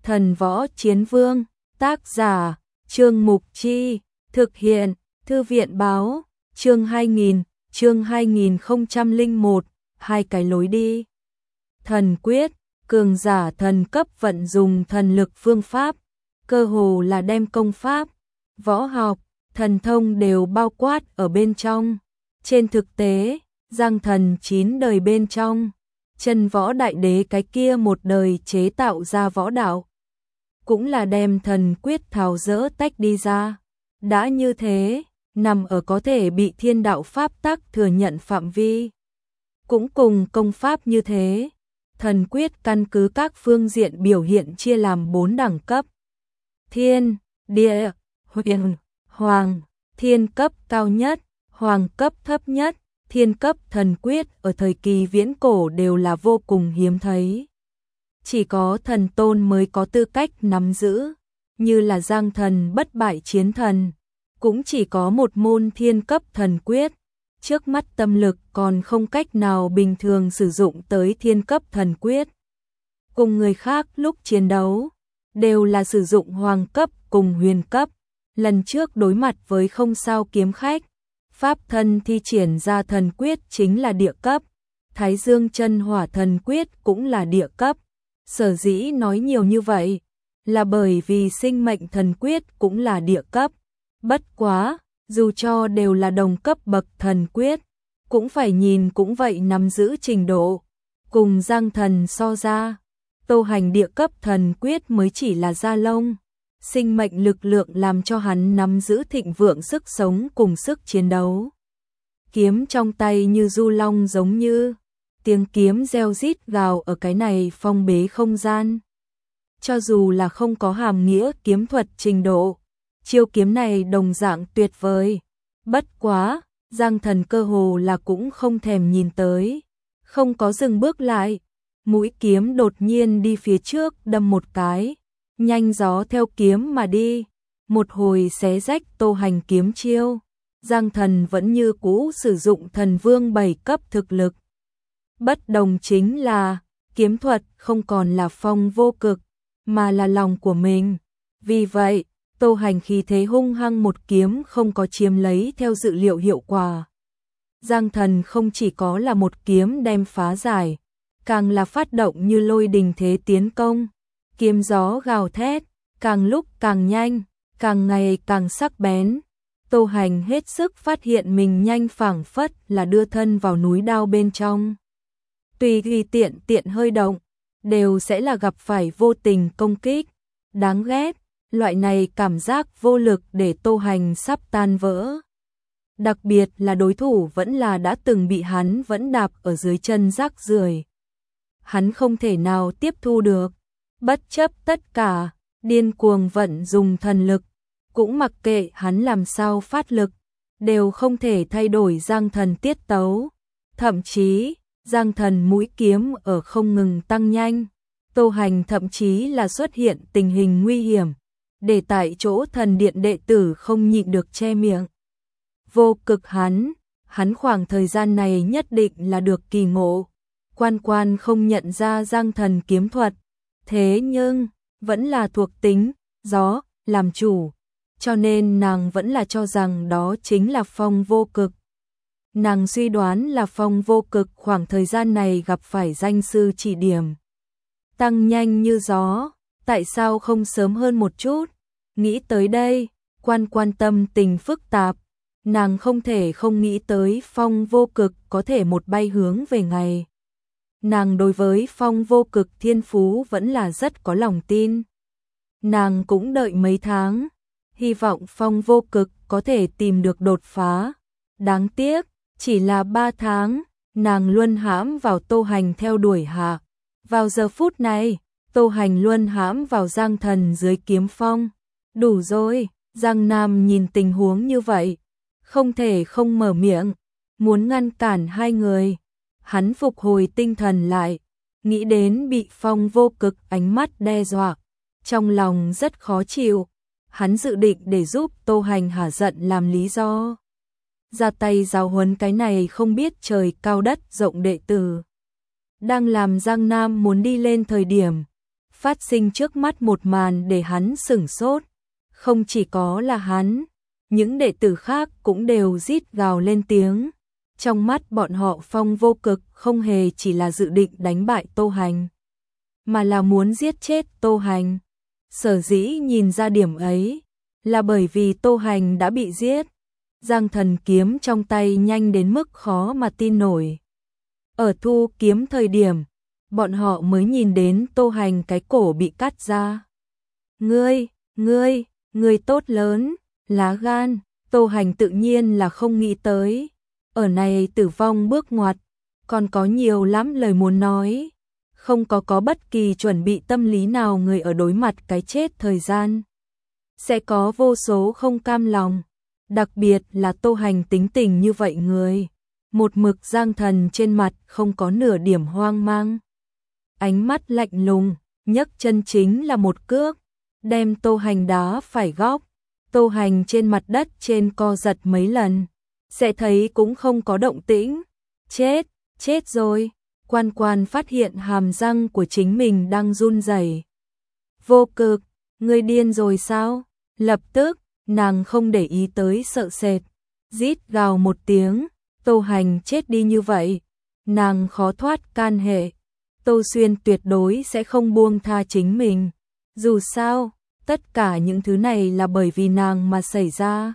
Thần Võ Chiến Vương, tác giả, Trương Mục Chi, thực hiện, Thư viện báo, chương 2001, hai cái lối đi. Thần quyết, cường giả thần cấp vận dùng thần lực phương pháp, cơ hồ là đem công pháp, võ học, thần thông đều bao quát ở bên trong. Trên thực tế, Giang Thần 9 đời bên trong, Chân Võ Đại Đế cái kia một đời chế tạo ra võ đạo, cũng là đem thần quyết tháo dỡ tách đi ra. Đã như thế, nằm ở có thể bị thiên đạo pháp tắc thừa nhận phạm vi. Cũng cùng công pháp như thế, thần quyết căn cứ các phương diện biểu hiện chia làm 4 đẳng cấp. Thiên, địa, huyền, hoàng. Thiên cấp cao nhất, hoàng cấp thấp nhất. Thiên cấp thần quyết ở thời kỳ viễn cổ đều là vô cùng hiếm thấy. Chỉ có thần tôn mới có tư cách nắm giữ, như là Giang Thần bất bại chiến thần, cũng chỉ có một môn thiên cấp thần quyết. Trước mắt tâm lực còn không cách nào bình thường sử dụng tới thiên cấp thần quyết. Cùng người khác lúc chiến đấu, đều là sử dụng hoàng cấp cùng huyền cấp. Lần trước đối mặt với không sao kiếm khách, pháp thân thi triển ra thần quyết chính là địa cấp. Thái Dương chân hỏa thần quyết cũng là địa cấp. Sở dĩ nói nhiều như vậy, là bởi vì sinh mệnh thần quyết cũng là địa cấp. Bất quá, dù cho đều là đồng cấp bậc thần quyết, cũng phải nhìn cũng vậy nắm giữ trình độ. Cùng Giang Thần so ra, Tô Hành địa cấp thần quyết mới chỉ là da lông. Sinh mệnh lực lượng làm cho hắn nắm giữ thịnh vượng sức sống cùng sức chiến đấu. Kiếm trong tay như du long giống như, tiếng kiếm reo rít gào ở cái này phong bế không gian. Cho dù là không có hàm nghĩa kiếm thuật trình độ, chiêu kiếm này đồng dạng tuyệt vời. Bất quá, Giang Thần cơ hồ là cũng không thèm nhìn tới, không có dừng bước lại. Mũi kiếm đột nhiên đi phía trước đâm một cái, nhanh gió theo kiếm mà đi, một hồi xé rách Tô Hành kiếm chiêu. Giang Thần vẫn như cũ sử dụng thần vương 7 cấp thực lực. Bất đồng chính là, kiếm thuật không còn là phong vô cực, mà là lòng của mình. Vì vậy, Tô Hành khí thế hung hăng một kiếm không có chiếm lấy theo dự liệu hiệu quả. Giang Thần không chỉ có là một kiếm đem phá giải, càng là phát động như lôi đình thế tiến công. Kiếm gió gào thét, càng lúc càng nhanh, càng ngày càng sắc bén. Tô Hành hết sức phát hiện mình nhanh phảng phất là đưa thân vào núi đao bên trong. Tùy tiện hơi động, đều sẽ là gặp phải vô tình công kích. Đáng ghét, loại này cảm giác vô lực để Tô Hành sắp tan vỡ. Đặc biệt là đối thủ vẫn là đã từng bị hắn vẫn đạp ở dưới chân rác rưởi. Hắn không thể nào tiếp thu được. Bất chấp tất cả, điên cuồng vận dùng thần lực, cũng mặc kệ hắn làm sao phát lực, đều không thể thay đổi Giang Thần tiết tấu. Thậm chí, Giang Thần mũi kiếm ở không ngừng tăng nhanh. Tô Hành thậm chí là xuất hiện tình hình nguy hiểm, để tại chỗ thần điện đệ tử không nhịn được che miệng. Vô cực hắn khoảng thời gian này nhất định là được kỳ ngộ. Quan không nhận ra Giang Thần kiếm thuật, thế nhưng vẫn là thuộc tính gió làm chủ, cho nên nàng vẫn là cho rằng đó chính là phong vô cực. Nàng suy đoán là phong vô cực khoảng thời gian này gặp phải danh sư chỉ điểm, tăng nhanh như gió, tại sao không sớm hơn một chút? Nghĩ tới đây, quan tâm tình phức tạp, nàng không thể không nghĩ tới phong vô cực có thể một bay hướng về ngày. Nàng đối với phong vô cực thiên phú vẫn là rất có lòng tin. Nàng cũng đợi mấy tháng, hy vọng phong vô cực có thể tìm được đột phá. Đáng tiếc, chỉ là 3 tháng, nàng luân hãm vào Tô Hành theo đuổi hạ. Vào giờ phút này, Tô Hành luân hãm vào Giang Thần dưới kiếm phong. Đủ rồi, Giang Nam nhìn tình huống như vậy, không thể không mở miệng, muốn ngăn cản hai người. Hắn phục hồi tinh thần lại, nghĩ đến bị phong vô cực ánh mắt đe dọa, trong lòng rất khó chịu. Hắn dự định để giúp Tô Hành hả giận làm lý do, ra tay giáo huấn cái này không biết trời cao đất rộng đệ tử. Đang làm Giang Nam muốn đi lên thời điểm, phát sinh trước mắt một màn để hắn sửng sốt. Không chỉ có là hắn, những đệ tử khác cũng đều rít gào lên tiếng. Trong mắt bọn họ Phong Vô Cực không hề chỉ là dự định đánh bại Tô Hành, mà là muốn giết chết Tô Hành. Sở dĩ nhìn ra điểm ấy, là bởi vì Tô Hành đã bị giết. Giang Thần kiếm trong tay nhanh đến mức khó mà tin nổi. Ở thu kiếm thời điểm, bọn họ mới nhìn đến Tô Hành cái cổ bị cắt ra. Ngươi tốt lớn, lá gan. Tô Hành tự nhiên là không nghĩ tới. Ở này tử vong bước ngoặt, còn có nhiều lắm lời muốn nói. Không có bất kỳ chuẩn bị tâm lý nào người ở đối mặt cái chết thời gian. Sẽ có vô số không cam lòng. Đặc biệt là Tô Hành tính tình như vậy người. Một mực Giang Thần trên mặt không có nửa điểm hoang mang. Ánh mắt lạnh lùng, nhấc chân chính là một cước, đem Tô Hành đá phải góc. Tô Hành trên mặt đất trên co giật mấy lần, sẽ thấy cũng không có động tĩnh. Chết rồi. Quan Quan phát hiện hàm răng của chính mình đang run rẩy. Vô Cực, ngươi điên rồi sao? Lập tức, nàng không để ý tới sợ sệt, rít gào một tiếng. Tô Hành chết đi như vậy, nàng khó thoát can hệ. Tô Xuyên tuyệt đối sẽ không buông tha chính mình. Dù sao, tất cả những thứ này là bởi vì nàng mà xảy ra.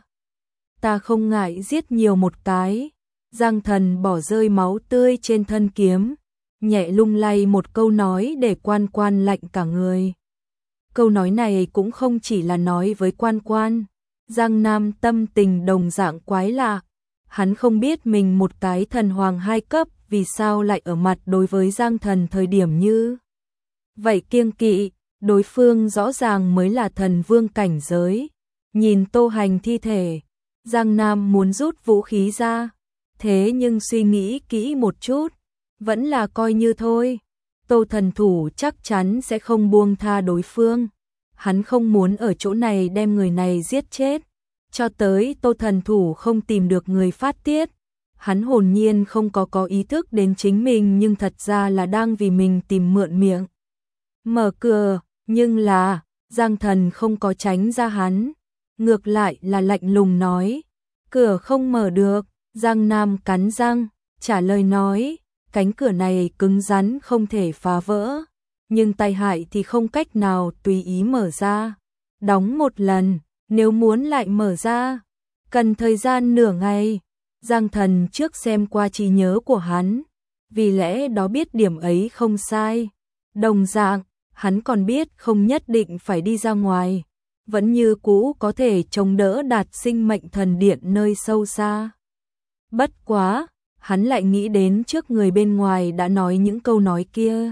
Ta không ngại giết nhiều một cái. Giang Thần bỏ rơi máu tươi trên thân kiếm, nhẹ lung lay một câu nói để Quan Quan lạnh cả người. Câu nói này cũng không chỉ là nói với Quan Quan. Giang Nam tâm tình đồng dạng quái lạ. Hắn không biết mình một cái thần hoàng 2 cấp vì sao lại ở mặt đối với Giang Thần thời điểm như vậy kiêng kỵ. Đối phương rõ ràng mới là thần vương cảnh giới. Nhìn Tô Hành thi thể, Giang Nam muốn rút vũ khí ra. Thế nhưng suy nghĩ kỹ một chút, vẫn là coi như thôi. Tô thần thủ chắc chắn sẽ không buông tha đối phương. Hắn không muốn ở chỗ này đem người này giết chết. Cho tới Tô thần thủ không tìm được người phát tiết, hắn hồn nhiên không có ý thức đến chính mình nhưng thật ra là đang vì mình tìm mượn miệng. Mở cửa, nhưng là, Giang Thần không có tránh ra hắn. Ngược lại là lạnh lùng nói, cửa không mở được. Giang Nam cắn răng, trả lời nói, cánh cửa này cứng rắn không thể phá vỡ. Nhưng tai hại thì không cách nào tùy ý mở ra. Đóng một lần, nếu muốn lại mở ra, cần thời gian nửa ngày. Giang Thần trước xem qua trí nhớ của hắn, vì lẽ đó biết điểm ấy không sai. Đồng dạng, hắn còn biết không nhất định phải đi ra ngoài, vẫn như cũ có thể chống đỡ Đạt Sinh Mệnh Thần Điện nơi sâu xa. Bất quá, hắn lại nghĩ đến trước người bên ngoài đã nói những câu nói kia.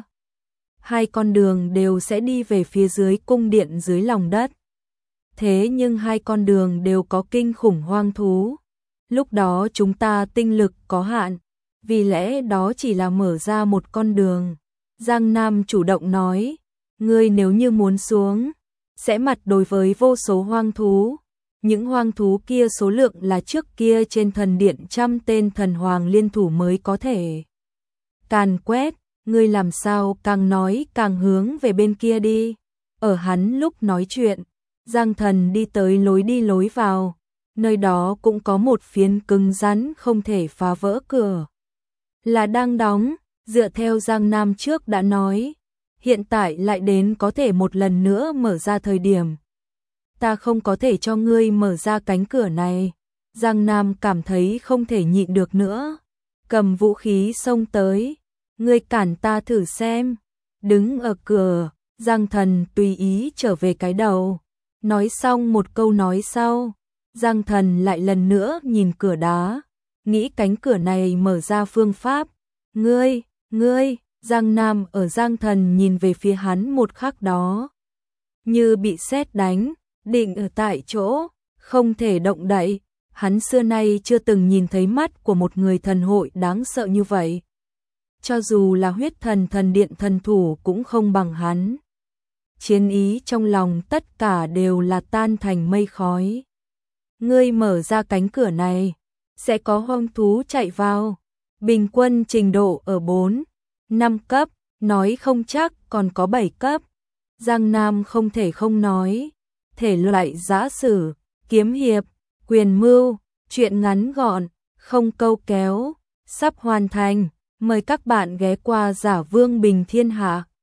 2 con đường đều sẽ đi về phía dưới cung điện dưới lòng đất. Thế nhưng 2 con đường đều có kinh khủng hoang thú. Lúc đó chúng ta tinh lực có hạn, vì lẽ đó chỉ là mở ra một con đường. Giang Nam chủ động nói, ngươi nếu như muốn xuống, sẽ mặt đối với vô số hoang thú. Những hoang thú kia số lượng là trước kia trên thần điện 100 tên thần hoàng liên thủ mới có thể càn quét. Ngươi làm sao càng nói càng hướng về bên kia đi. Ở hắn lúc nói chuyện, Giang Thần đi tới lối đi lối vào. Nơi đó cũng có một phiến cứng rắn không thể phá vỡ cửa. Là đang đóng, dựa theo Giang Nam trước đã nói. Hiện tại lại đến có thể một lần nữa mở ra thời điểm. Ta không có thể cho ngươi mở ra cánh cửa này. Giang Nam cảm thấy không thể nhịn được nữa. Cầm vũ khí xông tới. Ngươi cản ta thử xem. Đứng ở cửa, Giang Thần tùy ý trở về cái đầu. Nói xong một câu nói sau, Giang Thần lại lần nữa nhìn cửa đá. Nghĩ cánh cửa này mở ra phương pháp. Ngươi, Giang Nam ở Giang Thần nhìn về phía hắn một khắc đó. Như bị sét đánh, định ở tại chỗ, không thể động đậy. Hắn xưa nay chưa từng nhìn thấy mắt của một người thần hội đáng sợ như vậy. Cho dù là huyết thần thần điện thần thủ cũng không bằng hắn. Chiến ý trong lòng tất cả đều là tan thành mây khói. Ngươi mở ra cánh cửa này, sẽ có hoang thú chạy vào. Bình quân trình độ ở 4, 5 cấp, nói không chắc còn có 7 cấp. Giang Nam không thể không nói, thể loại giã sử, kiếm hiệp, quyền mưu, truyện ngắn gọn, không câu kéo, sắp hoàn thành, mời các bạn ghé qua Giả Vương Bình Thiên Hạ.